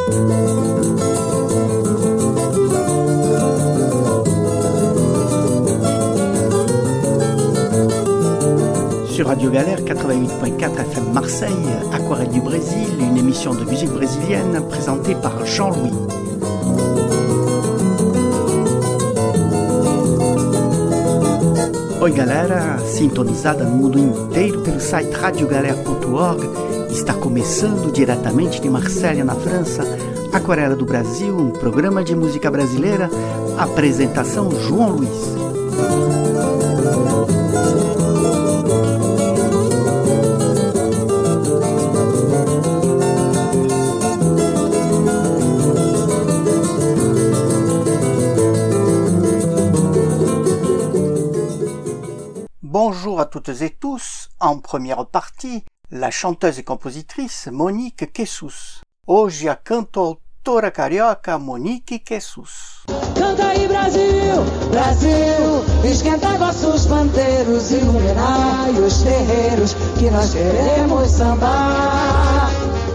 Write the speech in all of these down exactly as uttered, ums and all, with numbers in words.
Sur Radio Galère quatre-vingt-huit point quatre F M Marseille, Aquarelle du Brésil, une émission de musique brésilienne présentée par Jean-Louis. Oi galera, sintonizada no mundo inteiro pelo site radio galera ponto org, está começando diretamente de Marselha, na França, Aquarela do Brasil, um programa de música brasileira, apresentação João Luiz. Bonjour à toutes et tous. En première partie, la chanteuse et compositrice Monique Quessus. Hoje a cantautora carioca Monique Quessus. Canta aí Brasil, Brasil, esquenta vossos pandeiros, iluminai os terreiros que nós queremos sambar.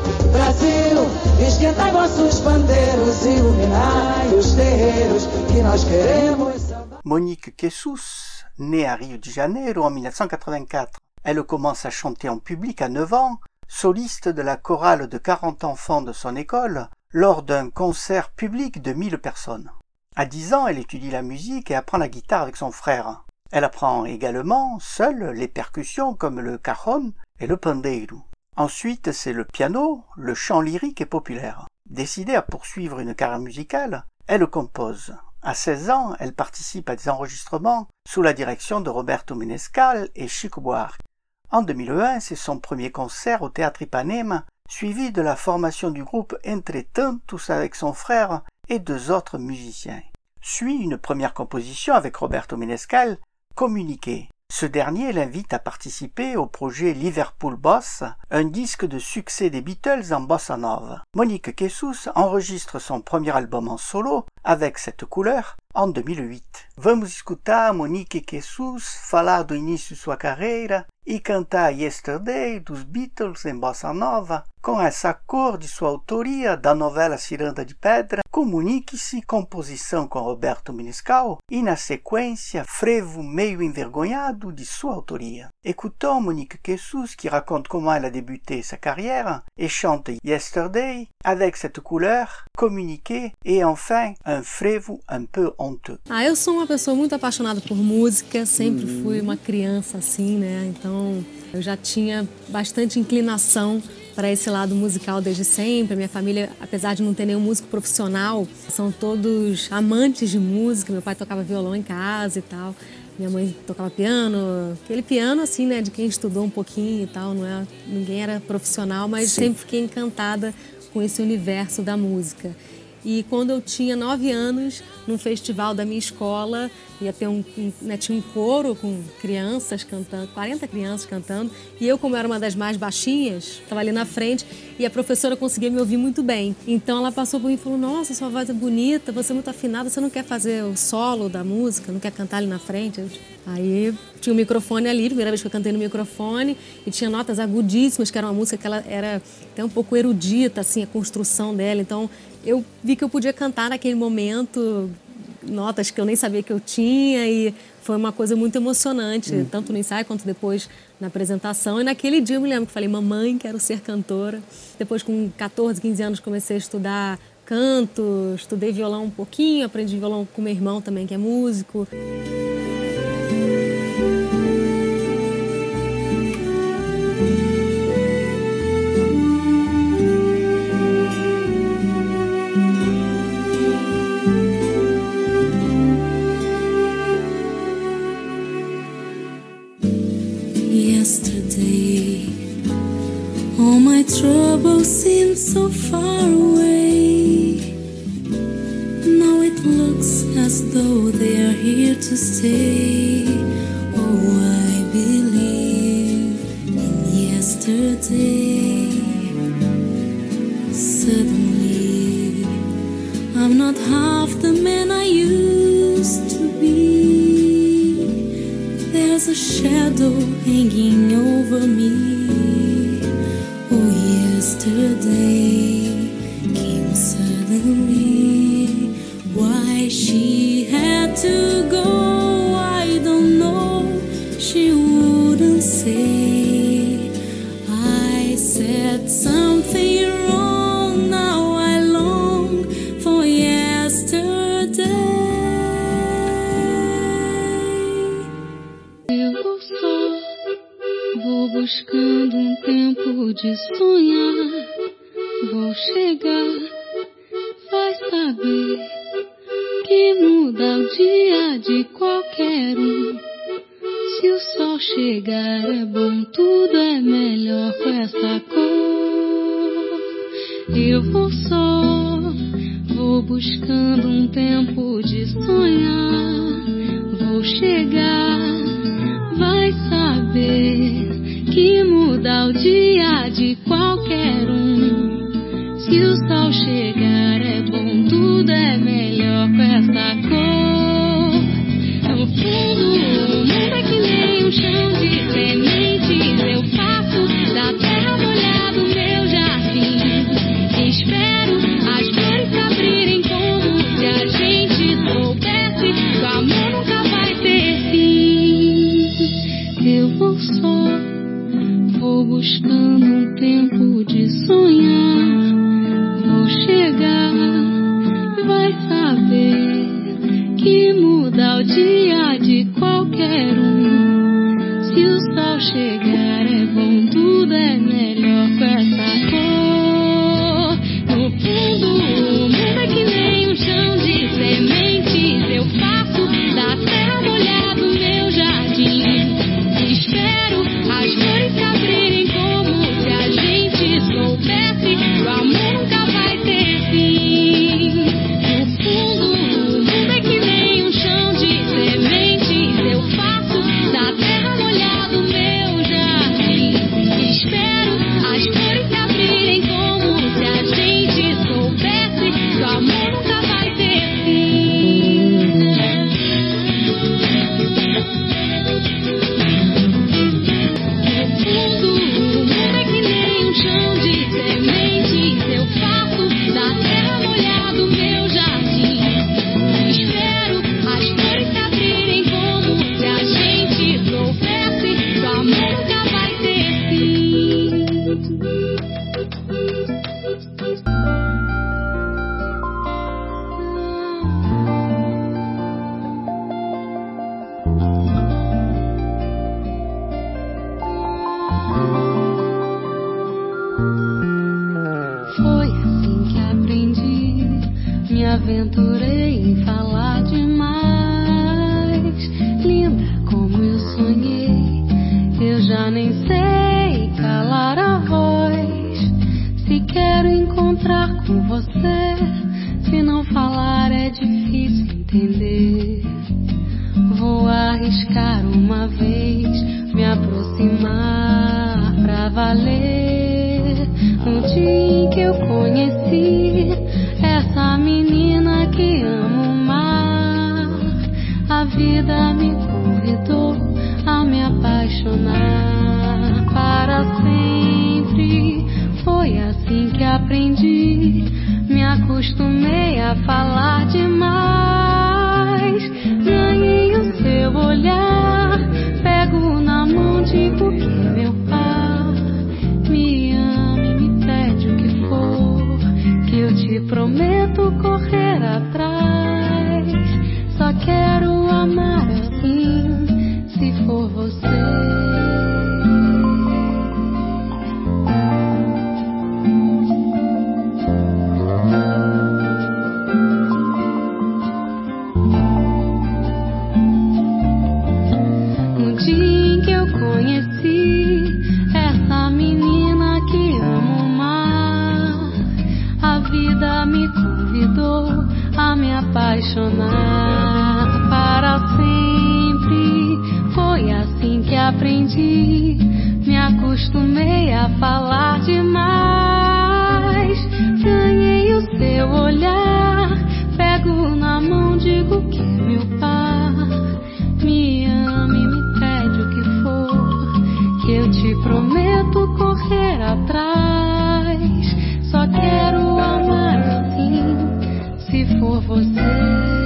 Brasil, esquenta vossos pandeiros, iluminai os terreiros que nós queremos sambar. Monique Quessus, née à Rio de Janeiro en dix-neuf cent quatre-vingt-quatre. Elle commence à chanter en public à neuf ans, soliste de la chorale de quarante enfants de son école, lors d'un concert public de mille personnes. À dix ans, elle étudie la musique et apprend la guitare avec son frère. Elle apprend également, seule, les percussions comme le cajon et le pandeiro. Ensuite, c'est le piano, le chant lyrique et populaire. Décidée à poursuivre une carrière musicale, elle compose. À seize ans, elle participe à des enregistrements sous la direction de Roberto Menescal et Chico Buarque. En deux mille un, c'est son premier concert au Théâtre Ipanema, suivi de la formation du groupe Entretantos avec son frère et deux autres musiciens. Suit une première composition avec Roberto Menescal, Communiquer. Ce dernier l'invite à participer au projet Liverpool Boss, un disque de succès des Beatles en bossa nova. Monique Quessus enregistre son premier album en solo, Avec cette couleur, en deux mille huit. Vamos escutar Monique Quessus falar do início de sua carreira e cantar Yesterday dos Beatles em bossa nova, com essa cor de sua autoria da novela Ciranda de Pedra, Comunique-se, composição com Roberto Menescal, e na sequência, Frevo meio envergonhado de sua autoria. Écoutons Monique Quessus qui raconte comment elle a débuté sa carrière et chante Yesterday, Avec cette couleur, Communiquer et enfin un frevo un peu honteux. Ah, eu sou uma pessoa muito apaixonada por música, sempre hum. fui uma criança assim, né? Então eu já tinha bastante inclinação para esse lado musical desde sempre. Minha família, apesar de não ter nenhum músico profissional, são todos amantes de música. Meu pai tocava violão em casa e tal. Minha mãe tocava piano, aquele piano assim, né, de quem estudou um pouquinho e tal, não é, ninguém era profissional, mas Sim. sempre fiquei encantada com esse universo da música. E quando eu tinha nove anos, num festival da minha escola, ia ter um, um, né, tinha um coro com crianças cantando, quarenta crianças cantando, e eu, como era uma das mais baixinhas, estava ali na frente, e a professora conseguia me ouvir muito bem. Então ela passou por mim e falou, nossa, sua voz é bonita, você é muito afinada, você não quer fazer o solo da música, não quer cantar ali na frente? Aí tinha um microfone ali, primeira vez que eu cantei no microfone, e tinha notas agudíssimas, que era uma música que ela era até um pouco erudita, assim, a construção dela, então eu vi que eu podia cantar naquele momento notas que eu nem sabia que eu tinha e foi uma coisa muito emocionante, hum. tanto no ensaio quanto depois na apresentação. E naquele dia eu me lembro que falei, mamãe, quero ser cantora. Depois, com catorze, quinze anos, comecei a estudar canto, estudei violão um pouquinho, aprendi violão com meu irmão também, que é músico. Yesterday, all my troubles seem so far away. Now it looks as though they are here to stay. Oh, I believe in yesterday. Suddenly, I'm not half the man I used to be. There's a shadow hanging over me. Oh, yesterday came so chegar, vai saber que muda o dia de qualquer um. Se o sol chegar é bom, tudo é melhor com essa cor. Eu vou só, vou buscando um tempo de sonhar. Vou chegar, vai saber que muda o dia de qualquer um. Se o sol chegar é bom, tudo é melhor com essa cor. No fundo, o mundo é que nem um chão de sementes. Eu faço da terra molhada o meu jardim. Espero as flores se abrirem como se a gente soubesse que o amor nunca vai ter fim. Eu vou só, vou buscando um tempo de sonhar. Vou chegar, vai saber que muda o dia de qualquer um. Se o sol chegar é bom, tudo é melhor com essa cor. No fundo, o mundo é que nem um chão de sementes. Eu faço da terra molhada o meu jardim. Espero as flores se abrirem como se a gente soubesse que o amor nunca vai ter fim. No fundo, o mundo é que nem um chão de sementes. Eu faço da terra molhada o meu jardim. Espero as flores se abrirem como se a gente soubesse que o amor nunca vai ter fim. No fundo, o mundo é que nem um chão de sementes. Eu faço da terra molhada o meu jardim. Espero as flores se abrirem como se a gente soubesse que o amor nunca vai ter fim. Foi assim que aprendi, me aventurei em falar demais. Linda como eu sonhei, eu já nem sei calar a voz. Se quero encontrar com você, se não falar é difícil entender. Vou arriscar uma vez, me aproximar pra valer. No dia em que eu conheci essa menina que amo o mar, a vida me convidou a me apaixonar para sempre. Foi assim que aprendi, me acostumei a falar demais. Ganhei o seu olhar, pego na mão, digo que meu par me ama e me pede o que for, que eu te prometo correr atrás. Só quero amar assim, se for você. No dia em que eu conheci essa menina que amo o mar, a vida me convidou a me apaixonar para sempre. Foi assim que aprendi, me acostumei a falar demais. Ganhei o seu olhar, pego na mão, digo que meu par me ama e me pede o que for, que eu te prometo correr atrás. Só quero amar assim, se for você.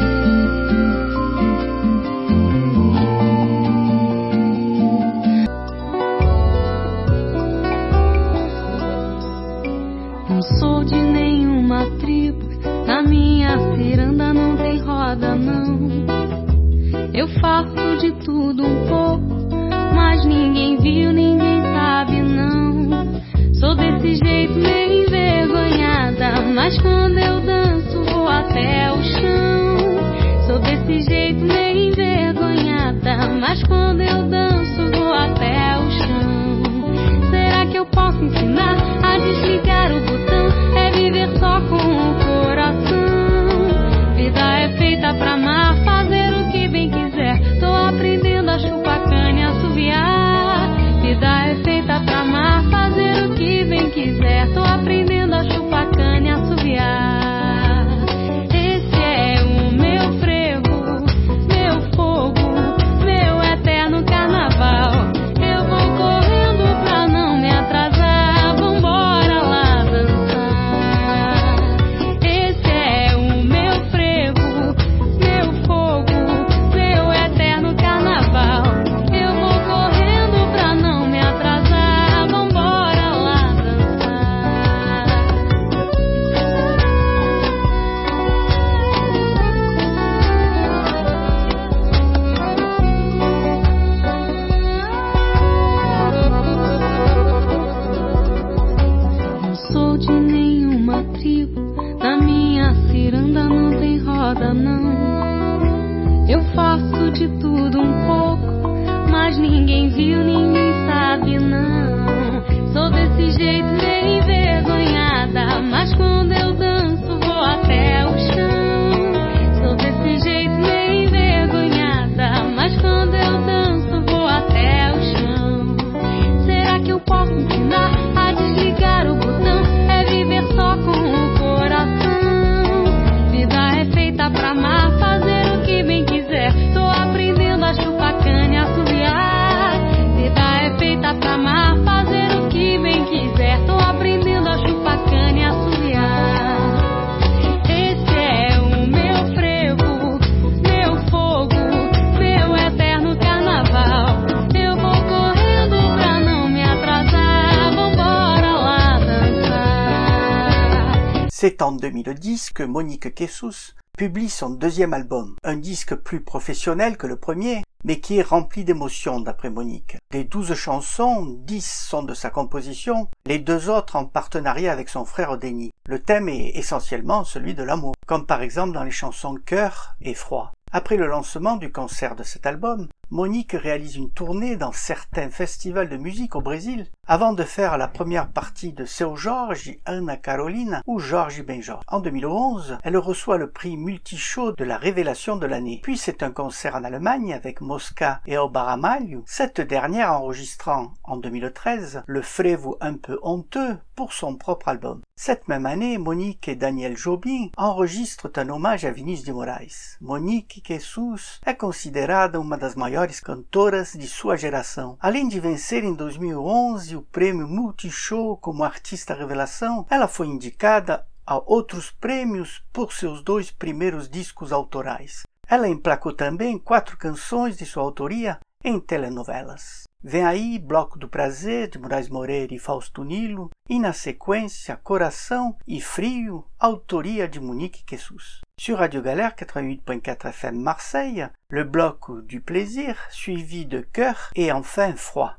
Não sou de nenhuma tribo, na minha ciranda não tem roda não. Eu faço de tudo um pouco, mas ninguém viu, ninguém sabe não. Sou desse jeito meio envergonhada, mas quando eu danço vou até o chão. Sou desse jeito meio envergonhada, mas quando eu danço vou até o chão. Será que eu posso ensinar a desligar o botão? É viver só com o coração. Vida é feita pra amar, fazer o que bem quiser. Tô aprendendo a chupar cana e assoviar. Vida é feita pra amar, fazer o que bem quiser. Tô aprendendo a chupar cana e assoviar. Esse é o meu frevo, meu fogo, meu eterno carnaval. Eu vou correndo pra não me atrasar. Vambora lá dançar. Esse é o meu frevo, meu fogo, meu eterno carnaval. Eu vou correndo pra não me atrasar. Vambora lá dançar. Não sou de nenhuma tribo, na minha ciranda não tem roda não. Eu faço de tudo um pouco, mas ninguém viu, ninguém sabe não. Sou desse jeito meio envergonhada, mas quando eu danço vou até o chão. Sou desse jeito meio envergonhada, mas quando eu danço vou até o chão. Será que eu posso ensinar a desligar o botão? É viver só com o coração. Vida é feita pra amar, fazer o que bem quiser. Tô aprendendo a chupar cana e assoviar. Vida é feita pra amar, fazer o que bem quiser. Tô aprendendo a chupar cana e assoviar. Esse é o meu frevo, meu fogo, meu eterno carnaval. Eu vou correndo pra não me atrasar. Vambora lá dançar. C'est en deux mille dix que Monique Quessus publie son deuxième album, un disque plus professionnel que le premier, mais qui est rempli d'émotions d'après Monique. Des douze chansons, dix sont de sa composition, les deux autres en partenariat avec son frère Denny. Le thème est essentiellement celui de l'amour, comme par exemple dans les chansons Cœur et Froid. Après le lancement du concert de cet album, Monique réalise une tournée dans certains festivals de musique au Brésil, avant de faire la première partie de Seu Jorge e Ana Carolina ou Jorge Benjor. En deux mille onze, elle reçoit le prix Multishow de la révélation de l'année. Puis c'est un concert en Allemagne avec Mosca et Obaramalho, cette dernière enregistrant en deux mille treize le frevo un peu honteux pour son propre album. Cette même année, Monique et Daniel Jobim enregistrent un hommage à Vinícius de Moraes. Monique Quessus é considerada uma das maiores cantoras de sua geração. Além de vencer em dois mil e onze o prêmio Multishow como artista revelação, ela foi indicada a outros prêmios por seus dois primeiros discos autorais. Ela emplacou também quatro canções de sua autoria em telenovelas. Vem aí Bloco do Prazer, de Moraes Moreira e Fausto Nilo, e na sequência Coração e Frio, autoria de Monique Quessus. Sur Radio Galère quatre-vingt-huit point quatre F M Marseille, le bloc du plaisir, suivi de Cœur et enfin Froid.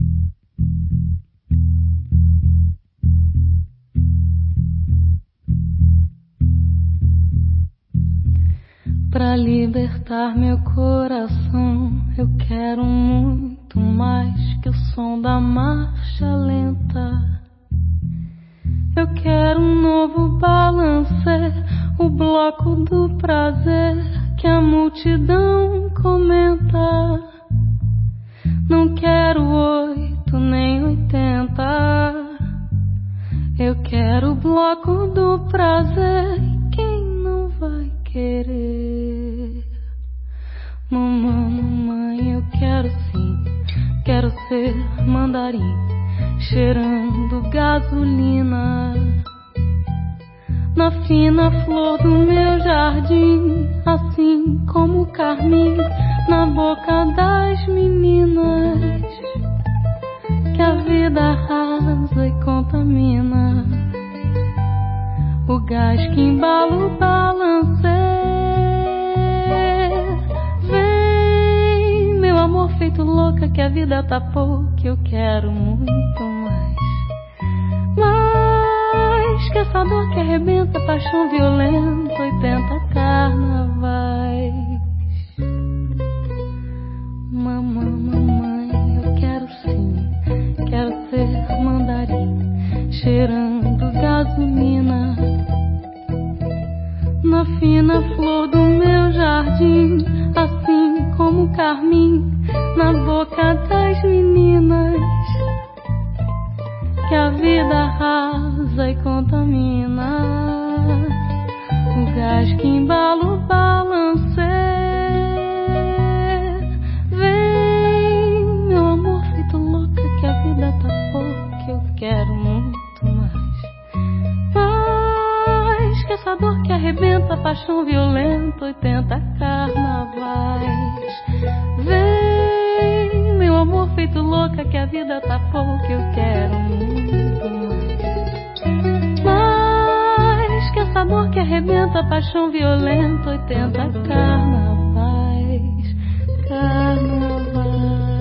Pra libertar meu coração, eu quero muito mais que o som da marcha lenta. Eu quero um novo balancer, o bloco do prazer que a multidão comenta. Não quero oito nem oitenta. Eu quero o bloco do prazer. Quem não vai querer? Mamãe, mamãe, eu quero sim. Quero ser mandarim, cheirando gasolina, na fina flor do meu jardim, assim como o carmim na boca das meninas, que a vida arrasa e contamina, o gás que embala o balancer. Vem, meu amor feito louca, que a vida tapou, que eu quero muito mais, mais que essa dor que arrebenta, paixão violenta, oitenta carnavais. Mamãe, mamãe, eu quero sim, quero ser mandarim, cheirando gasolina, na fina flor do meu jardim, assim como carmim, na boca das meninas, que a vida arrasa e contamina, o gás que embala o balancê. Vem, meu amor feito louca, que a vida tá pouca, que eu quero muito mais. Mais que essa dor que arrebenta, paixão violenta, oitenta carnavais. Vem, meu amor feito louca, que a vida tá pouca, eu quero muito mais. Mais que essa dor que arrebenta, paixão violenta, oitenta carnavais, carnavais.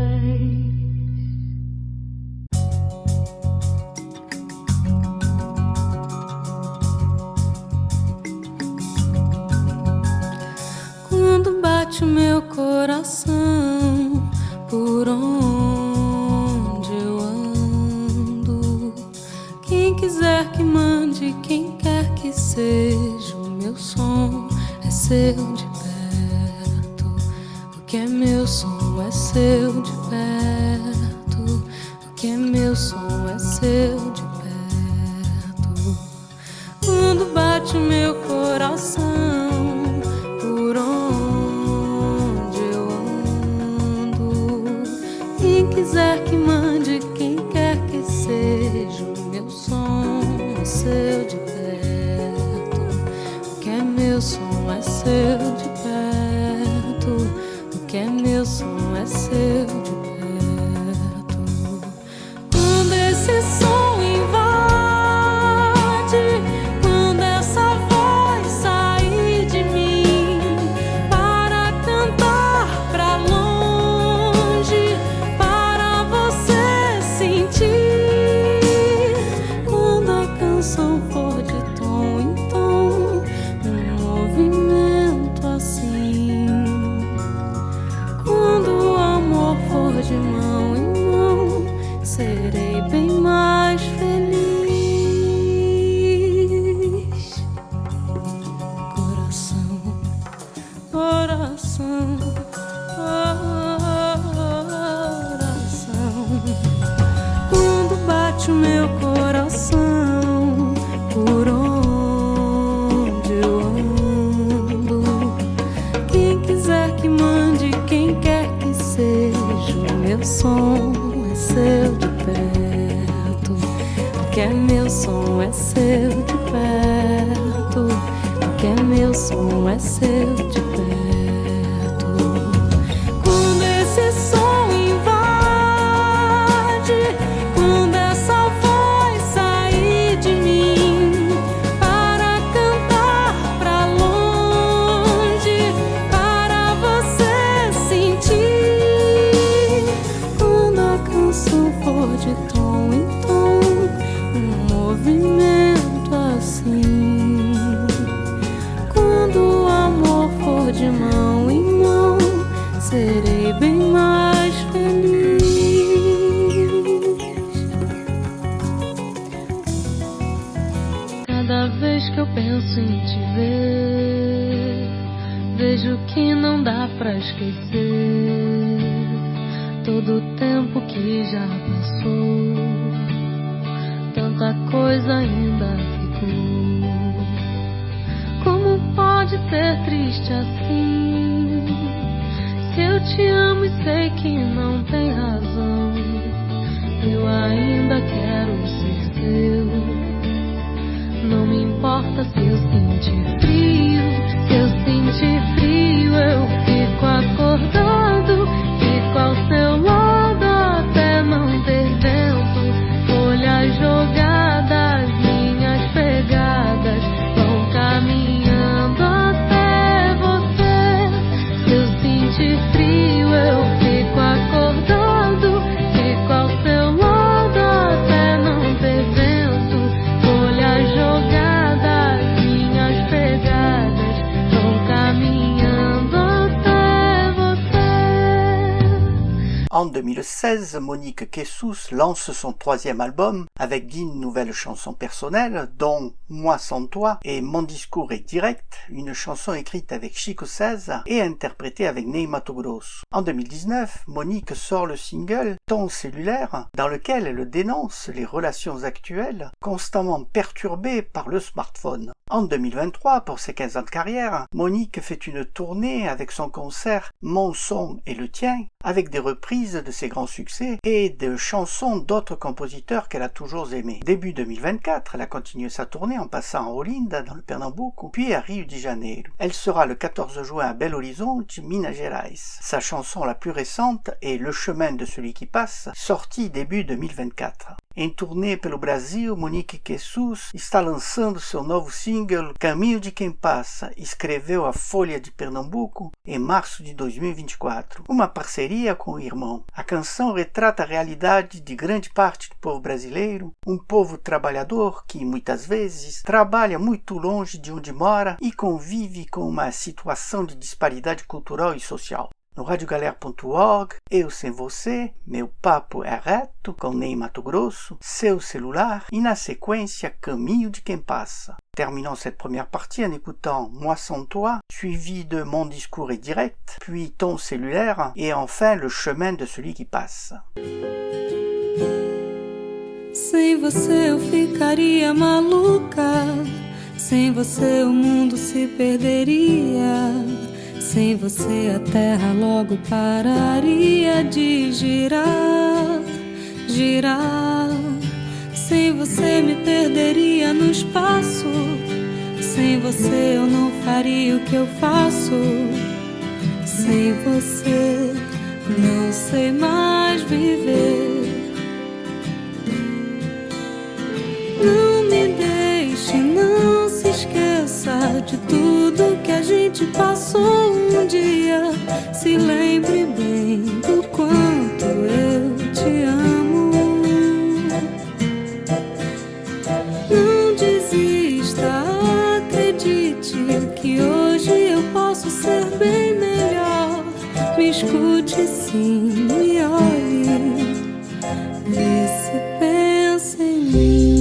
Quando bate o meu coração, por onde eu ando, quem quiser que mande, quem quer que seja, o meu som é seu de perto. O que é meu som é seu de perto. O que é meu som é seu de perto. Quando bate o meu coração, por onde eu ando, quem quiser que mande, quem quer que seja, o meu som é seu de perto. O que é meu som é seu de perto. O que é meu som é seu de perto. Quando esse som invade, quando essa voz sair de mim para cantar pra longe, para você sentir, quando a canção for de tom em tom, um movimento assim, quando o amor for de mão em mão, serei bem mais feliz. Coração, coração, coração. Quando bate o meu coração, por onde eu ando, quem quiser que mande, quem quer que seja, o meu som é seu de perto. O que é meu som é seu de perto. O que é meu som é seu de perto. Quando esse som invade, quando essa voz sair de mim para cantar pra longe, para você sentir, quando a canção for de tom em tom, um movimento assim, quando o amor for de mão em mão, serei bem mais feliz. Cada vez que eu penso em te ver, vejo que não dá pra esquecer todo o tempo que já passou, tanta coisa ainda ficou. Como pode ser triste assim, se eu te amo e sei que não tem razão, eu ainda quero ser seu. Não me importa se eu sentir frio, se eu sentir frio eu fico acordado, fico ao seu lado até não ter vento. Folhas jogadas, minhas pegadas vão caminhando até você. Se eu sentir frio eu fico acordado, fico ao seu lado até não ter vento. Folhas jogadas, deux mille seize, Monique Quessus lance son troisième album avec dix nouvelles chansons personnelles, dont Moi sans toi et Mon discours est direct, une chanson écrite avec Chico seize et interprétée avec Ney Matogrosso. En deux mille dix-neuf, Monique sort le single Ton cellulaire, dans lequel elle dénonce les relations actuelles constamment perturbées par le smartphone. En deux mille vingt-trois, pour ses quinze ans de carrière, Monique fait une tournée avec son concert Mon son et le tien, avec des reprises de ses grands succès et de chansons d'autres compositeurs qu'elle a toujours aimés. Début deux mille vingt-quatre, elle a continué sa tournée en passant à Olinda, dans le Pernambuco, puis à Rio de Janeiro. Elle sera le quatorze juin à Belo Horizonte, Minas Gerais. Sa chanson la plus récente est Le chemin de celui qui passe, sortie début deux mille vingt-quatre. Em turnê pelo Brasil, Monique Quessus está lançando seu novo single Caminho de Quem Passa, escreveu a Folha de Pernambuco em março de dois mil e vinte e quatro, uma parceria com o irmão. A canção retrata a realidade de grande parte do povo brasileiro, um povo trabalhador que, muitas vezes, trabalha muito longe de onde mora e convive com uma situação de disparidade cultural e social. No rádio galera ponto org, Eu Sem Você, Meu Papo é Reto, com Ney Matogrosso, Seu Celular e na sequência Caminho de Quem Passa. Terminons cette première partie en écoutant Moi sans toi, suivi de Mon discours est direct, puis Ton cellulaire et enfin Le chemin de celui qui passe. Sem você eu ficaria maluca, sem você o mundo se perderia. Sem você a terra logo pararia de girar, girar. Sem você me perderia no espaço. Sem você eu não faria o que eu faço. Sem você não sei mais viver. Não me deixe, não se esqueça de tudo que a gente passou um dia. Se lembre bem do quanto eu te amo. Não desista, acredite que hoje eu posso ser bem melhor. Me escute sim, me olhe, vê se pensa em mim.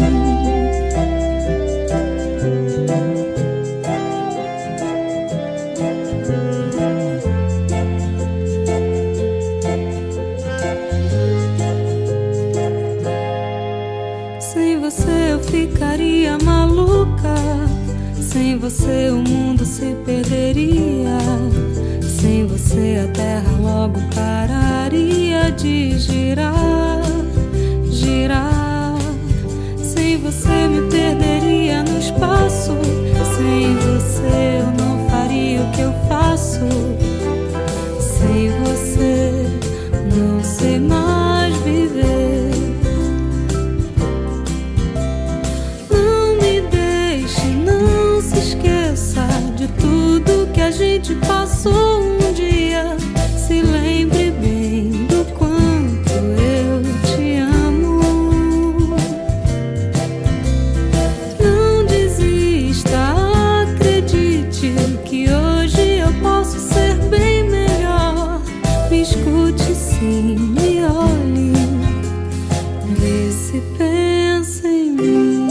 Ficaria maluca. Sem você o mundo se perderia. Sem você a terra logo pararia de girar, girar. Sem você me perderia no espaço. Sem você eu não faria o que eu faço. Sem você não sei mais viver. De tudo que a gente passou um dia. Se lembre bem do quanto eu te amo. Não desista, acredite que hoje eu posso ser bem melhor. Me escute sim, me olhe, vê se pensa em mim.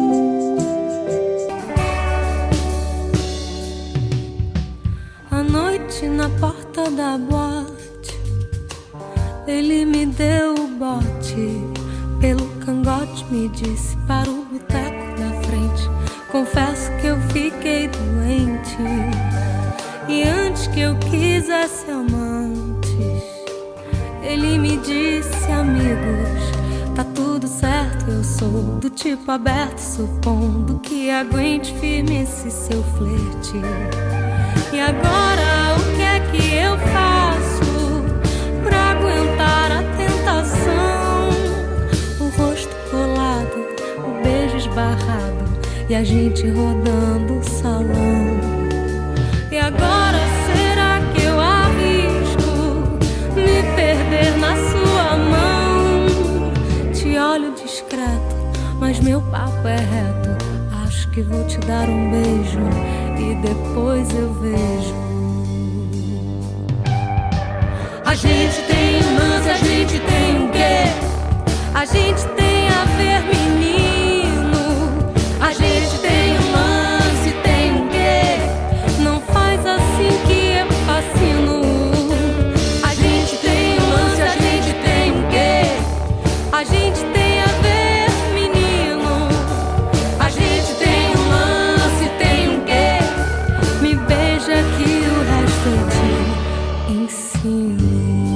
Na porta da boate, ele me deu o bote. Pelo cangote me disse para o boteco da frente. Confesso que eu fiquei doente. E antes que eu quisesse amantes, ele me disse: amigos, tá tudo certo, eu sou do tipo aberto, supondo que aguente firme esse seu flerte. E agora o que é que eu faço pra aguentar a tentação? O rosto colado, o beijo esbarrado e a gente rodando o salão. E agora será que eu arrisco me perder na sua mão? Te olho discreto, mas meu papo é reto. Acho que vou te dar um beijo e depois eu vejo. A gente tem irmãs, a gente tem o quê? A gente tem a ver, menino. A gente tem um lance, tem um quê? Não faz assim que eu fascino. A gente tem um lance, a gente tem um quê? A gente tem a ver, menino. A gente tem um lance, tem um quê? Me beija que o resto eu te ensino.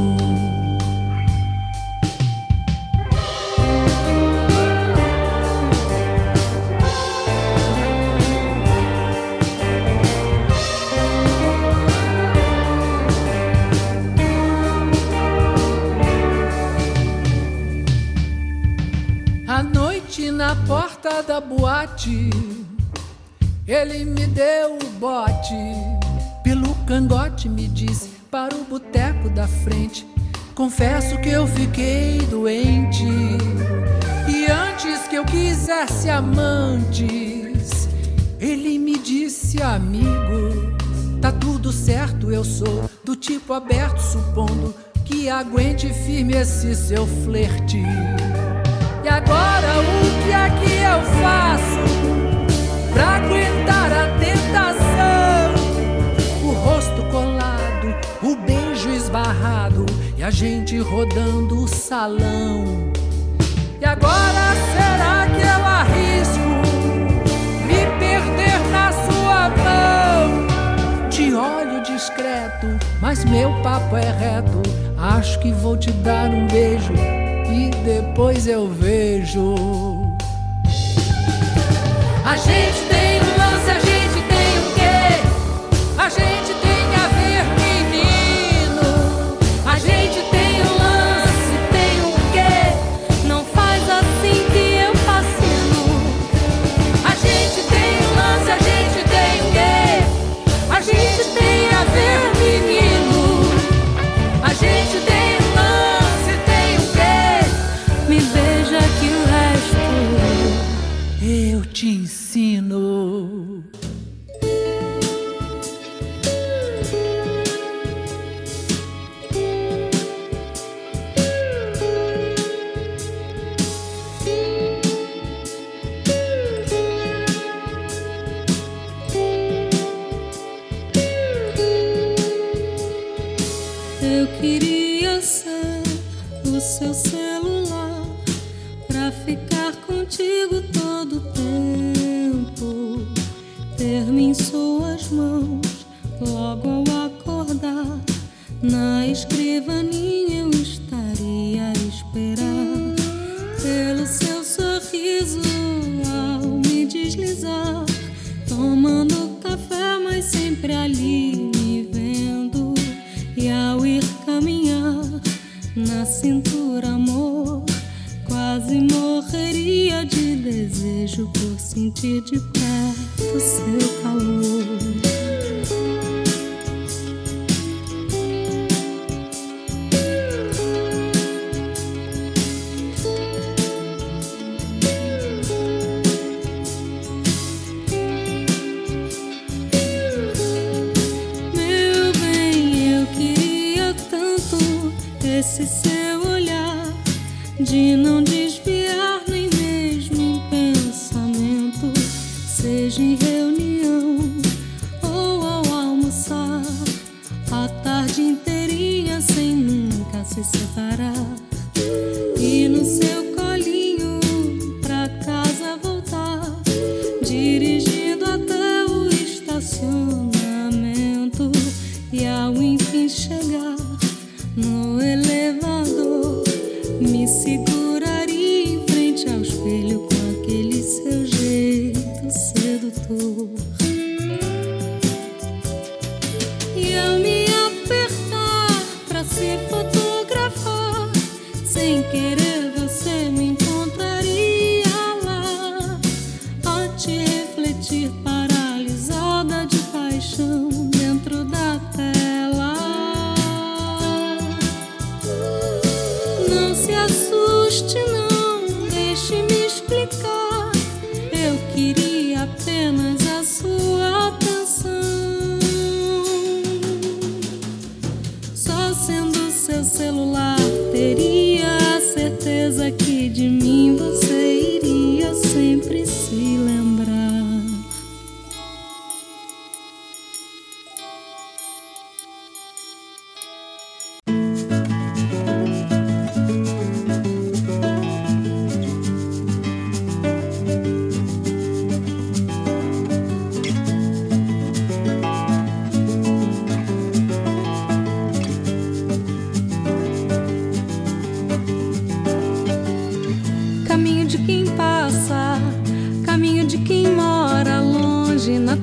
À noite na porta da boate, ele me deu o bote. Pelo cangote me disse para o boteco da frente. Confesso que eu fiquei doente. E antes que eu quisesse amantes, ele me disse: amigo, tá tudo certo, eu sou do tipo aberto, supondo que aguente firme esse seu flerte. E agora o que é que eu faço pra aguentar a tentação? O rosto colado, o beijo esbarrado e a gente rodando o salão. E agora será que eu arrisco me perder na sua mão? Te olho discreto, mas meu papo é reto. Acho que vou te dar um beijo e depois eu vejo. A gente tem um lance, a gente tem um quê? A gente tem a ver, menino. A gente tem um lance, tem um quê? Não faz assim que eu fascino. A gente tem um lance, a gente tem um quê? A gente tem a ver, menino. A gente tem um lance, tem um quê? Me beija que o resto eu te ensino. Eu queria ser o seu celular pra ficar contigo todo tempo, ter-me em suas mãos logo ao acordar. Na escrivaninha eu estaria a esperar pelo seu sorriso ao me deslizar, tomando café, mas sempre ali me vendo. E ao ir caminhar na cintura, amor, quase morreria de desejo por sentir de perto seu calor. Meu bem, eu queria tanto esse seu olhar, de não desviar nem mesmo em pensamento, seja em reunião ou ao almoçar, a tarde inteirinha sem nunca se separar. E no seu colinho pra casa voltar, dirigindo até o estacionamento. E ao enfim chegar no elevador, me seguraria em frente ao espelho com aquele seu jeito sedutor. E ao me apertar pra se fotografar, sem querer você me encontraria lá, a te refletir paralisada de paixão dentro da tela. Não se assuste, não, deixe-me explicar. Eu queria apenas a sua atenção. Só sendo seu celular ter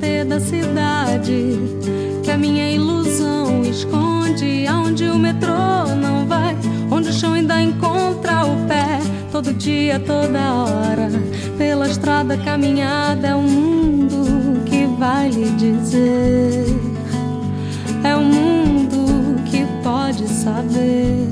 teia da cidade, que a minha ilusão esconde, aonde o metrô não vai, onde o chão ainda encontra o pé. Todo dia, toda hora, pela estrada caminhada, é o mundo que vai lhe dizer. É o mundo que pode saber.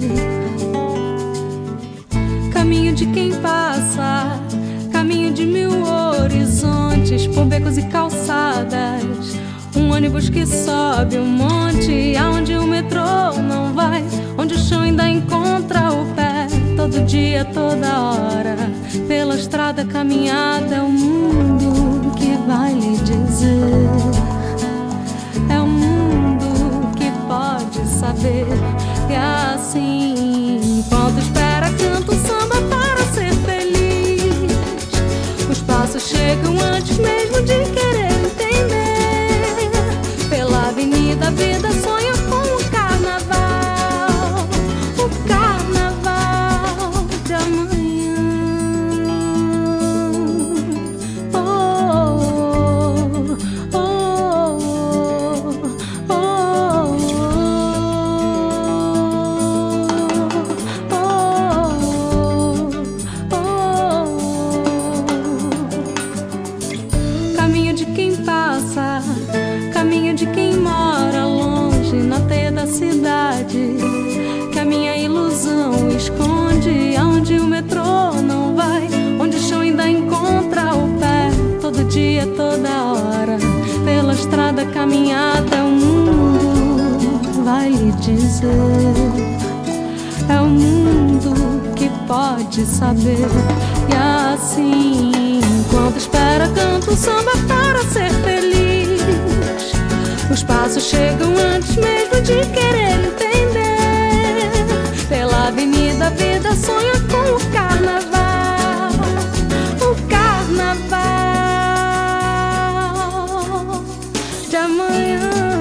Caminho de quem passa, caminho de mil horizontes, por becos e calçadas, um ônibus que sobe um monte, aonde o metrô não vai, onde o chão ainda encontra o pé. Todo dia, toda hora, pela estrada caminhada, é o mundo que vai lhe dizer. É o mundo que pode saber. E assim, enquanto espera, canta o samba para ser feliz. Os passos chegam antes mesmo de querer entender. Pela avenida a vida sonha com o carnaval, o carnaval de amanhã. Oh, oh, oh, oh, oh, oh, oh. Caminho de quem passa, caminho de quem mora longe na teia da cidade, que a minha ilusão esconde, aonde o metrô não vai, onde o chão ainda encontra o pé. Todo dia, toda hora, pela estrada caminhada, é o mundo vai lhe dizer. É o mundo que pode saber. E assim, enquanto espera, canta o samba para ser feliz. Os passos chegam antes mesmo de querer entender. Pela avenida a vida sonha com o carnaval, o carnaval de amanhã.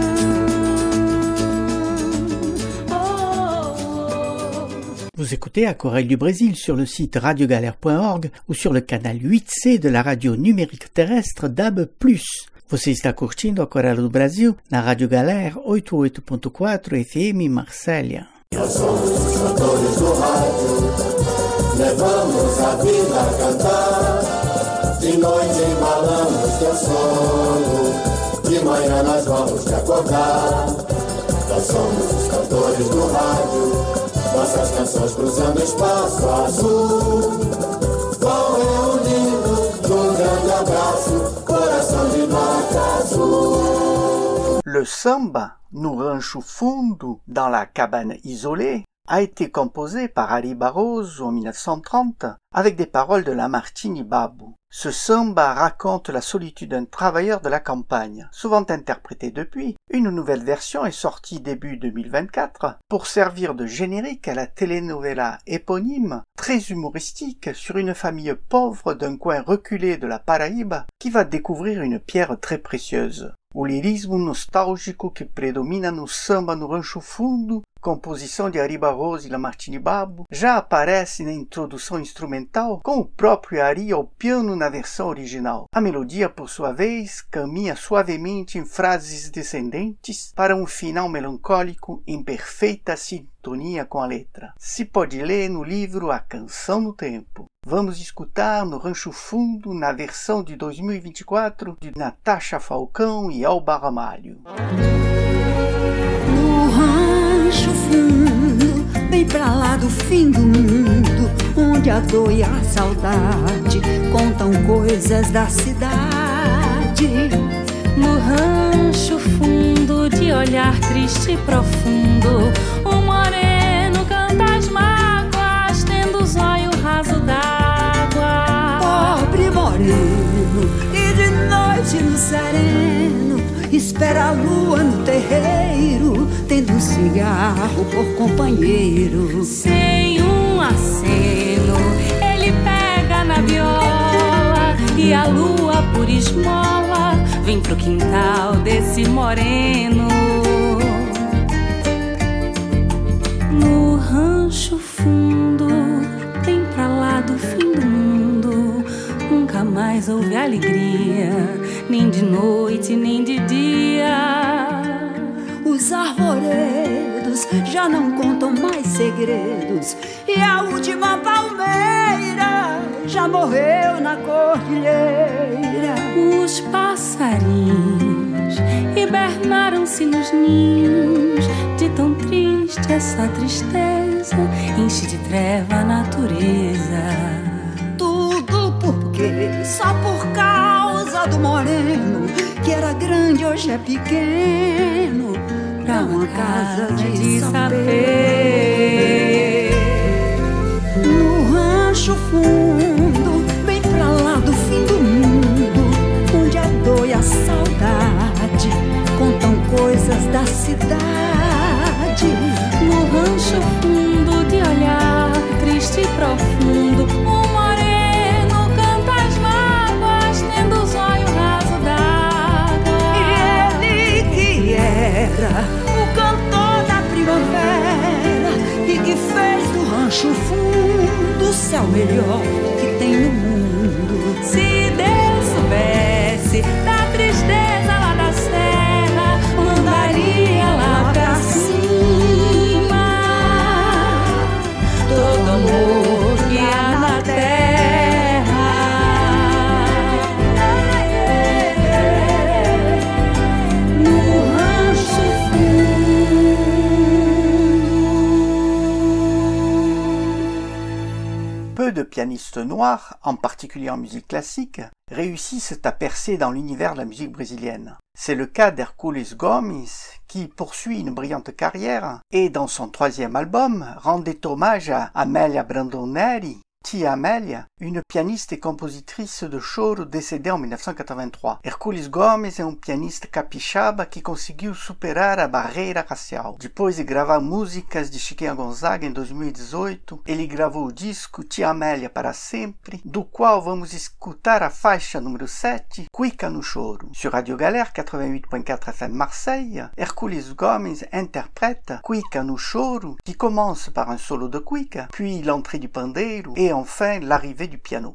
Vous écoutez Aquarelle du Brésil sur le site radiogalère point org ou sur le canal huit C de la radio numérique terrestre D A B plus. Você está curtindo Aquarelle do Brasil na Rádio Galera oitenta e oito ponto quatro F M Marsella. Nós somos os cantores do rádio, levamos a vida a cantar. De noite embalamos teu sono, de manhã nós vamos te acordar. Nós somos os cantores do rádio, nossas canções cruzando o espaço azul. Vão reunindo num grande abraço, coração de nota azul. Le samba, no rancho fundo, dans la cabane isolée, a été composé par Ali Barroso en mille neuf cent trente avec des paroles de Lamartine Babu. Ce samba raconte la solitude d'un travailleur de la campagne, souvent interprété depuis. Une nouvelle version est sortie début deux mille vingt-quatre pour servir de générique à la telenovela éponyme, très humoristique, sur une famille pauvre d'un coin reculé de la Paraíba qui va découvrir une pierre très précieuse. O lirismo nostálgico que predomina no samba no Rancho Fundo, composição de Ari Barroso e Lamartine Babu, já aparece na introdução instrumental com o próprio Ari ao piano na versão original. A melodia, por sua vez, caminha suavemente em frases descendentes para um final melancólico em perfeita sintonia com a letra. Se pode ler no livro A Canção no Tempo. Vamos escutar no Rancho Fundo, na versão de dois mil e vinte e quatro, de Natasha Falcão e Alba Ramalho. No rancho fundo, bem pra lá do fim do mundo, onde a dor e a saudade contam coisas da cidade. No rancho fundo, de olhar triste e profundo, o moreno canta as mágoas, tendo os olhos raso d'água. Pobre moreno, e de noite no sereno, espera a lua no terreiro, tendo um cigarro por companheiro. Sem um aceno, ele pega na viola, e a lua por esmola vem pro quintal desse moreno. No rancho fundo, bem pra lá do fim do mundo, nunca mais houve alegria, nem de noite, nem de dia. Os arvoredos já não contam mais segredos, e a última palmeira já morreu na cordilheira. Os passarinhos hibernaram-se nos ninhos, de tão triste essa tristeza enche de treva a natureza. Tudo porque, só por causa do moreno, que era grande hoje é pequeno, pra uma casa de, de saber. No rancho fundo, bem pra lá do fim do mundo, onde a dor e a saudade contam coisas da cidade. No rancho fundo de olhar triste e profundo, o moreno canta as mágoas, tendo os olhos raso d'água. E ele que era o cantor da primavera e que fez do rancho fundo o céu melhor que tem no mundo. Se Deus soubesse da tristeza lá da serra, mandaria lá pra cima todo amor que há na terra. No rancho fundo. Peu de pianistes noirs, en particulier en musique classique, réussissent à percer dans l'univers de la musique brésilienne. C'est le cas d'Herculez Gomes, qui poursuit une brillante carrière et dans son troisième album rendait hommage à Amélia Brandoneri, Tia Amélia, une pianiste et compositrice de choro décédée en mille neuf cent quatre-vingt-trois. Herculez Gomes é um pianista capixaba que conseguiu superar a barreira racial. Depois de gravar músicas de Chiquinha Gonzaga em dois mil e dezoito, ele gravou o disco Tia Amélia para Sempre, do qual vamos escutar a faixa número sete, Cuica no Choro. Sur Radio Galère quatre-vingt-huit point quatre F M Marseille, Herculez Gomes interprète Cuica no Choro, qui commence par un solo de cuica, puis l'entrée du pandeiro et enfin l'arrivée du piano.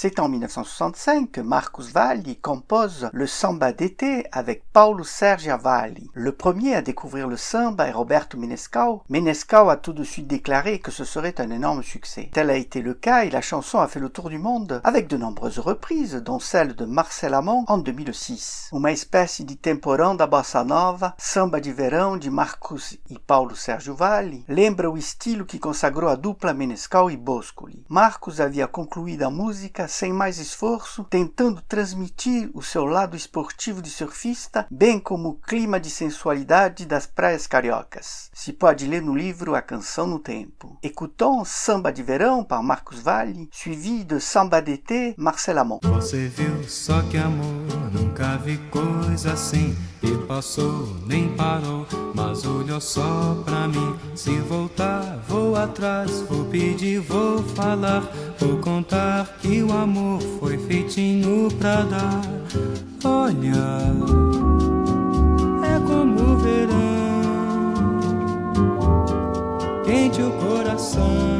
C'est en dix-neuf cent soixante-cinq que Marcus Valle compose le samba d'été avec Paulo Sérgio Valle. Le premier à découvrir le samba est Roberto Menescal. Menescal a tout de suite déclaré que ce serait un énorme succès. Tel a été le cas et la chanson a fait le tour du monde avec de nombreuses reprises, dont celle de Marcel Amont en deux mille six. Uma espécie de temporão da bossa nova, samba de verão de Marcus e Paulo Sérgio Valle, lembra o estilo que consagrou a dupla Menescal e Boscoli. Marcus havia concluído a música sem mais esforço, tentando transmitir o seu lado esportivo de surfista, bem como o clima de sensualidade das praias cariocas. Se pode ler no livro A Canção no Tempo. Écoutons Samba de Verão par Marcus Valle, suivi de Samba d'été, Marcel Amont. Você viu só que amor, nunca vi coisa assim. E passou, nem parou, mas olhou só pra mim. Se voltar, vou atrás, vou pedir, vou falar, vou contar que o amor foi feitinho pra dar. Olha, é como o verão, quente o coração,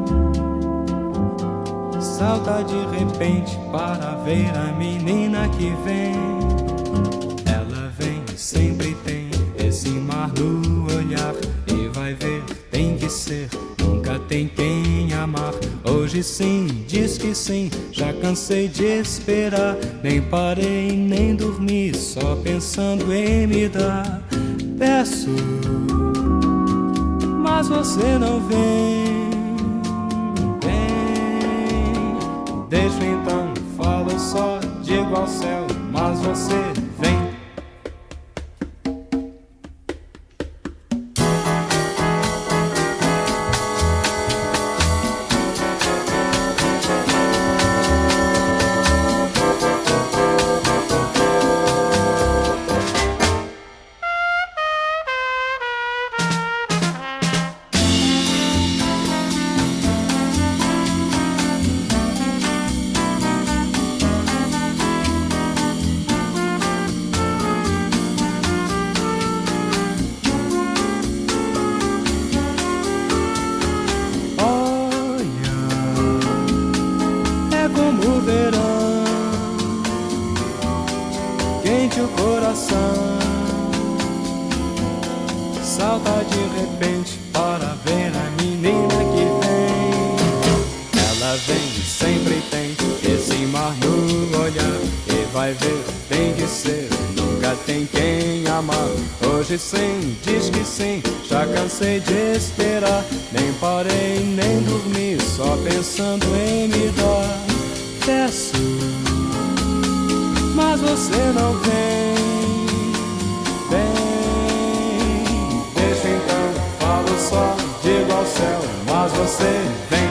salta de repente para ver a menina que vem. Ela vem, sempre tem esse mar no olhar, e vai ver, tem que ser, nunca tem quem amar. Hoje sim, diz que sim, já cansei de esperar, nem parei, nem dormi, só pensando em me dar. Peço, mas você não vem, vem. Deixo então, falo só, digo ao céu, mas você vem. O coração salta de repente para ver a menina que vem. Ela vem, sempre tem esse mar no olhar, e vai ver, tem que ser, nunca tem quem amar. Hoje sim, diz que sim, já cansei de esperar, nem parei, nem dormi, só pensando em me dar. Peço, mas você não vem, vem. Deixa então, falo só, digo ao céu, mas você vem.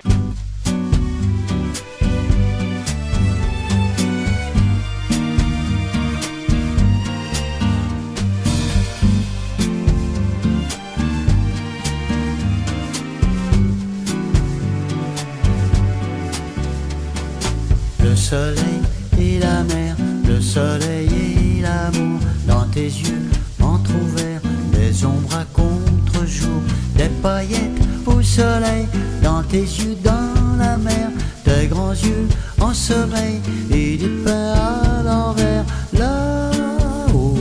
Le soleil et la mer, le soleil et l'amour, dans tes yeux entr'ouverts, des ombres à contre-jour, des paillettes au soleil, dans tes yeux dans la mer, des grands yeux en sommeil et des pains à l'envers. Là-haut,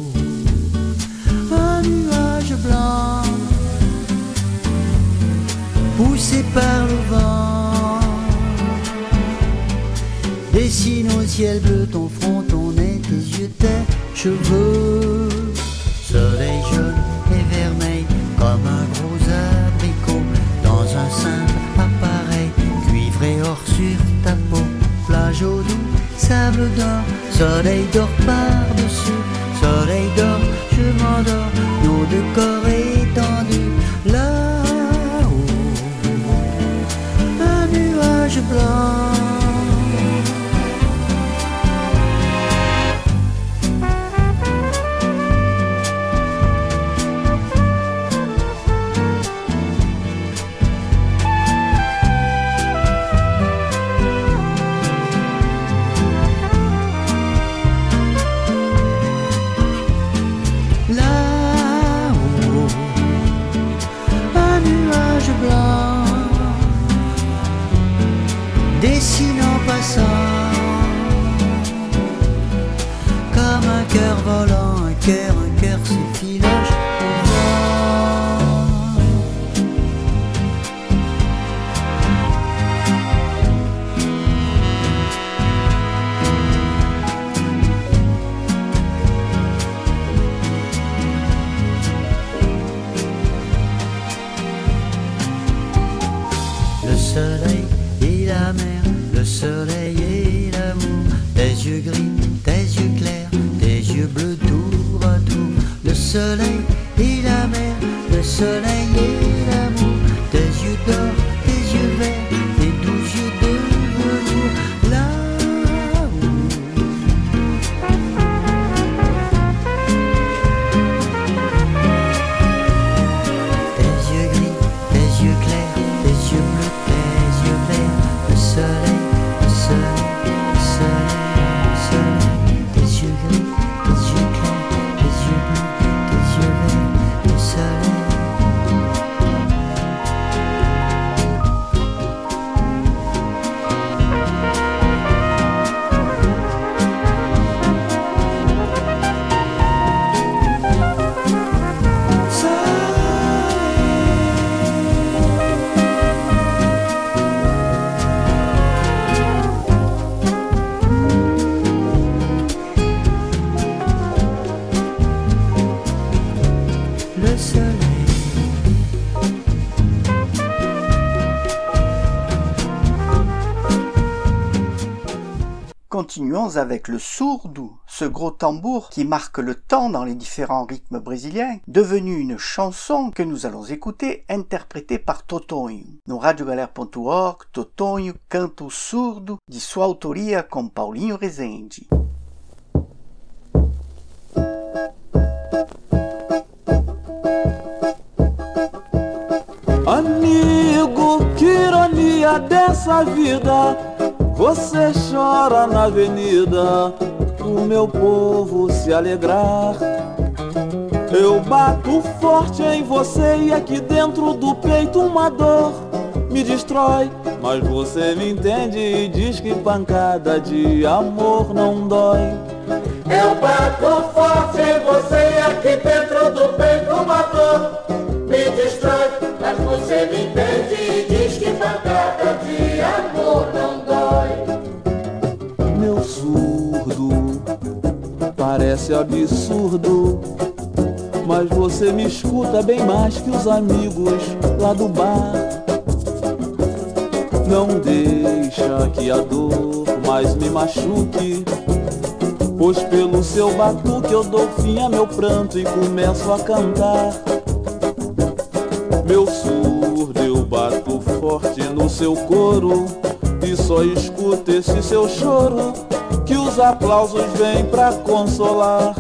un nuage blanc poussé par le vent dessine au ciel bleu ton front, ton nez, tes yeux, tes cheveux. Soleil jaune et vermeil comme un gros abricot, dans un simple appareil cuivré or sur ta peau. Plage au doux, sable d'or, soleil d'or par-dessus, soleil d'or, je m'endors, nos deux corps étendus. Là-haut, un nuage blanc. Dessinant pas soleil et la mer, le soleil et l'amour, tes yeux gris, tes yeux clairs, tes yeux bleus tour à tour, le soleil et la mer, le soleil et l'amour, tes yeux d'or, tes yeux verts, tes doux yeux de velours, l'amour. Tes yeux gris, tes yeux clairs, tes yeux bleus, tes yeux verts, le soleil, le soleil, le soleil, le soleil, tes yeux gris, tes yeux clairs, tes yeux bleus, tes yeux verts, le soleil. Le soleil. Continuons avec le surdo, ce gros tambour qui marque le temps dans les différents rythmes brésiliens, devenu une chanson que nous allons écouter interprétée par Totonho. No radio galera ponto org, Totonho canta o surdo de sua autoria com Paulinho Rezende. Amigo, que ironia dessa vida, você chora na avenida, o meu povo se alegrar. Eu bato forte em você e aqui dentro do peito uma dor me destrói, mas você me entende e diz que pancada de amor não dói. Eu bato forte em você e aqui dentro do peito uma dor me destrói, mas você me entende e diz que pancada de amor não dói. Meu surdo parece absurdo, mas você me escuta bem mais que os amigos lá do bar. Não deixa que a dor mais me machuque, pois pelo seu batuque eu dou fim a meu pranto e começo a cantar. Meu surdo, eu bato forte no seu coro e só escuto esse seu choro, que os aplausos vêm pra consolar.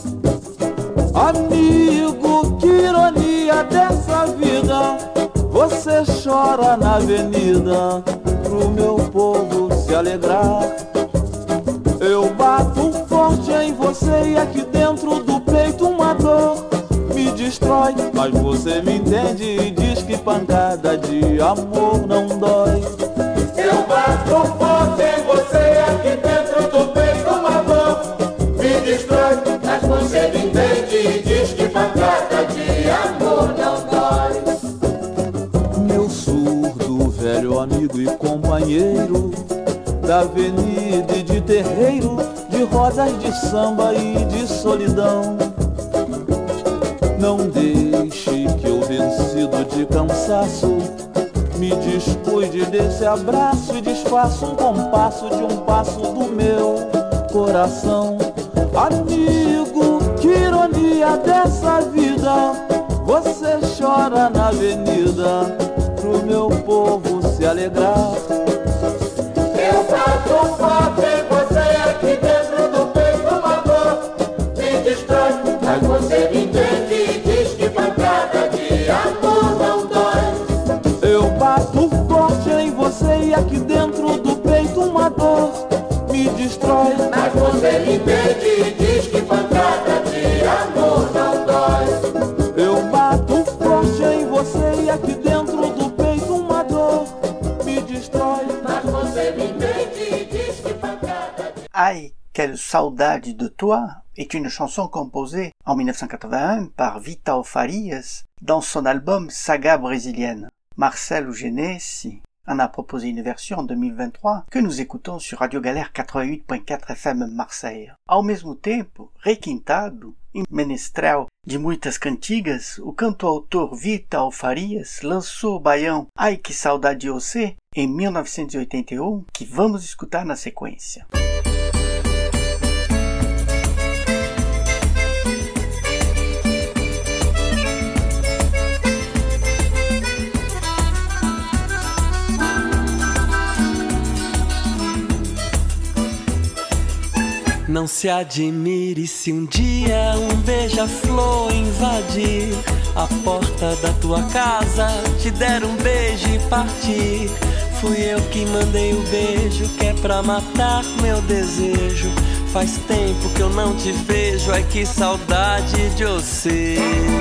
Amigo, que ironia dessa vida, você chora na avenida pro meu povo se alegrar. Eu bato forte em você e aqui dentro do peito uma dor me destrói, mas você me entende e diz que pancada de amor não dói. Eu bato forte em você e aqui dentro do peito uma dor me destrói, mas você me entende e diz que pancada de amor não dói. Meu surdo, velho amigo e companheiro da avenida e de terreiro, de rodas de samba e de solidão, não deixe que eu, vencido de cansaço, me descuide desse abraço e desfaça um compasso de um passo do meu coração. Amigo, que ironia dessa vida, você chora na avenida pro meu povo se alegrar. Eu bato forte em você aqui dentro do peito uma dor me destrói, mas você me entende e diz que pancada de amor não dói. Eu bato forte em você e aqui dentro do peito uma dor me destrói, mas você me entende e diz que pancada de amor não dói. Eu bato forte em você e aqui dentro do peito uma dor me destrói, mas você me entende e diz que pancada de... Ai, quelle saudade de toi est une chanson composée en mille neuf cent quatre-vingt-un par Vital Farias dans son album Saga brésilienne. Marcelo Genesi en a proposé une version en deux mille vingt-trois que nous écoutons sur Radio Galère quatre-vingt-huit point quatre F M Marseille. Ao mesmo tempo, requintado em menestrel de muitas cantigas, o canto-autor Vital Farias lançou o baião Ai Que Saudade de Você em mil novecentos e oitenta e um, que vamos escutar na sequência. Não se admire se um dia um beija-flor invadir a porta da tua casa, te der um beijo e partir. Fui eu que mandei o beijo, que é pra matar meu desejo. Faz tempo que eu não te vejo, ai que saudade de você.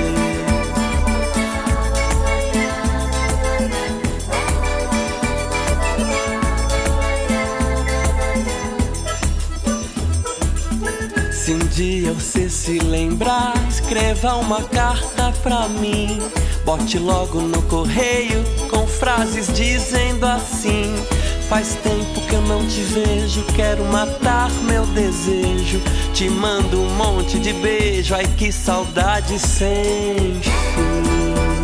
Se um dia você se lembrar, escreva uma carta pra mim. Bote logo no correio com frases dizendo assim: faz tempo que eu não te vejo, quero matar meu desejo. Te mando um monte de beijo, ai que saudade sem fim.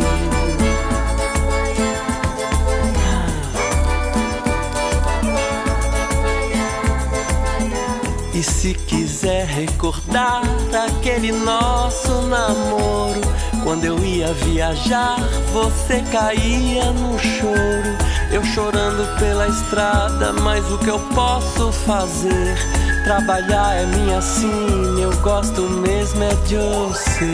E se quiser recordar aquele nosso namoro, quando eu ia viajar, você caía no choro. Eu chorando pela estrada, mas o que eu posso fazer? Trabalhar é minha sina, eu gosto mesmo é de você.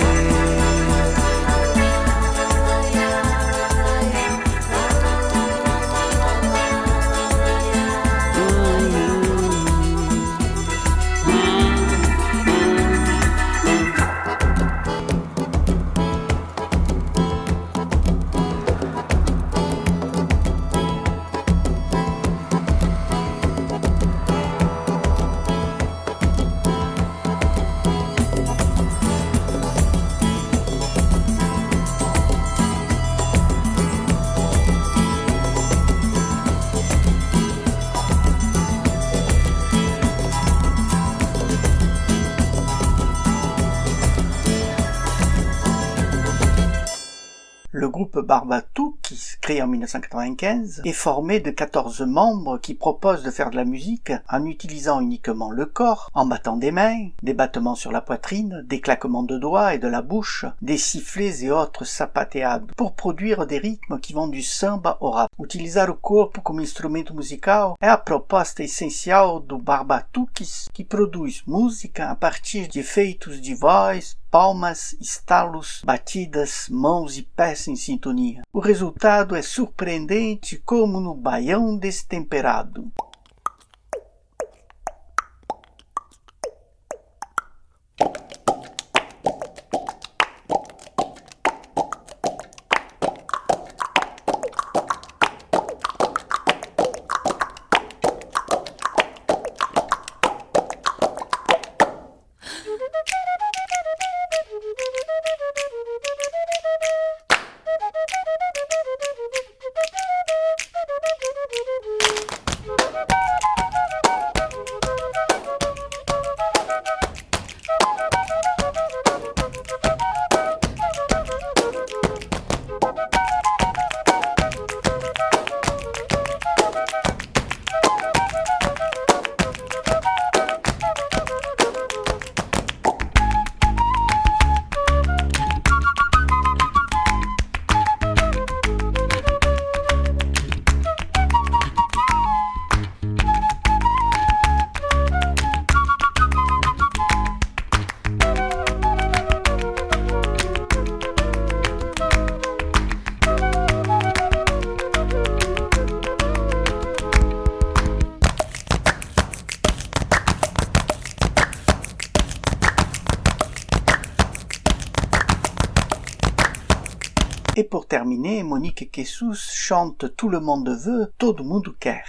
Le groupe Barbatoukis, créé en mille neuf cent quatre-vingt-quinze, est formé de quatorze membres qui proposent de faire de la musique en utilisant uniquement le corps, en battant des mains, des battements sur la poitrine, des claquements de doigts et de la bouche, des sifflets et autres sapateados, pour produire des rythmes qui vão du samba ao rap. Utilizar o corpo como instrumento musical é a proposta essencial do Barbatoukis, que produz música a partir de efeitos de voz, palmas, estalos, batidas, mãos e pés em sintonia. O resultado é surpreendente como no baião destemperado. Et pour terminer, Monique Kessous chante Tout le monde veut, todo mundo quer.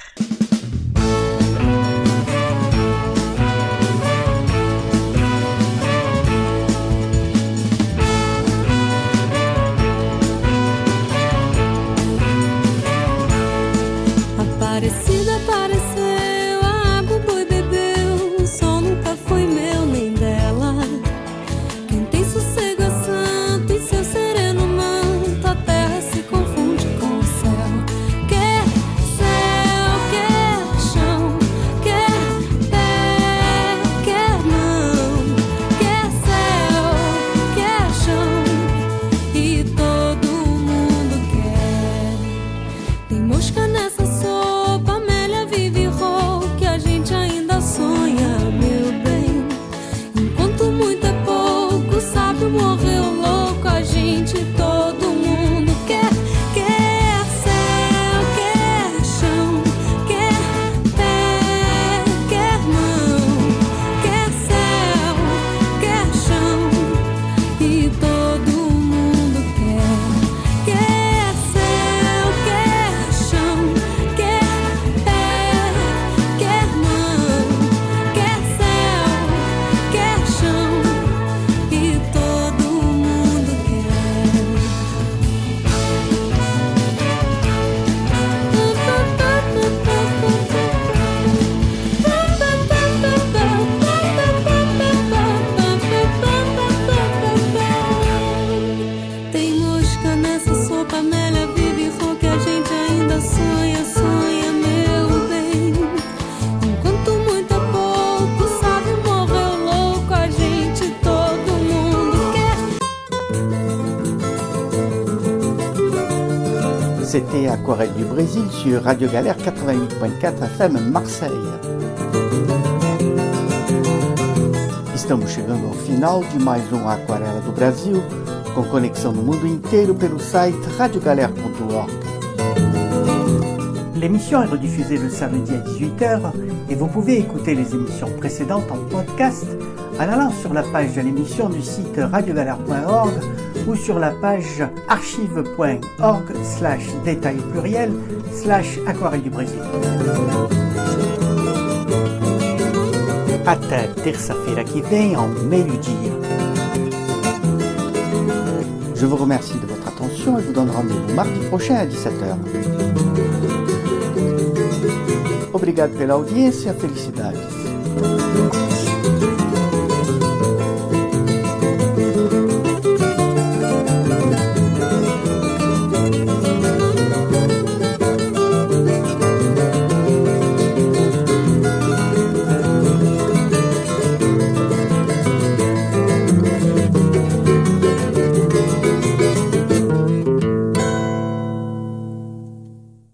fruta nessa sopa, Amélia vive com que a gente ainda sonha, sonha, meu bem. Enquanto muito é pouco, sabe, morreu louco, a gente todo mundo quer. C'était Aquarelle du Brésil sur Radio Galère quatre-vingt-huit point quatre F M Marseille. Estamos chegando ao final de mais um Aquarela do Brasil, com conexão no mundo inteiro pelo site radio galère point org. L'émission est rediffusée le samedi à dix-huit heures et vous pouvez écouter les émissions précédentes en podcast en allant sur la page de l'émission du site radio galère point org ou sur la page archive point org slash détail pluriel slash aquarelle du Brésil. Até terça-feira que vem, ao meio-dia. Je vous remercie de votre attention et vous donne rendez-vous mardi prochain à dix-sept heures. Obrigado pela audiência, felicidades.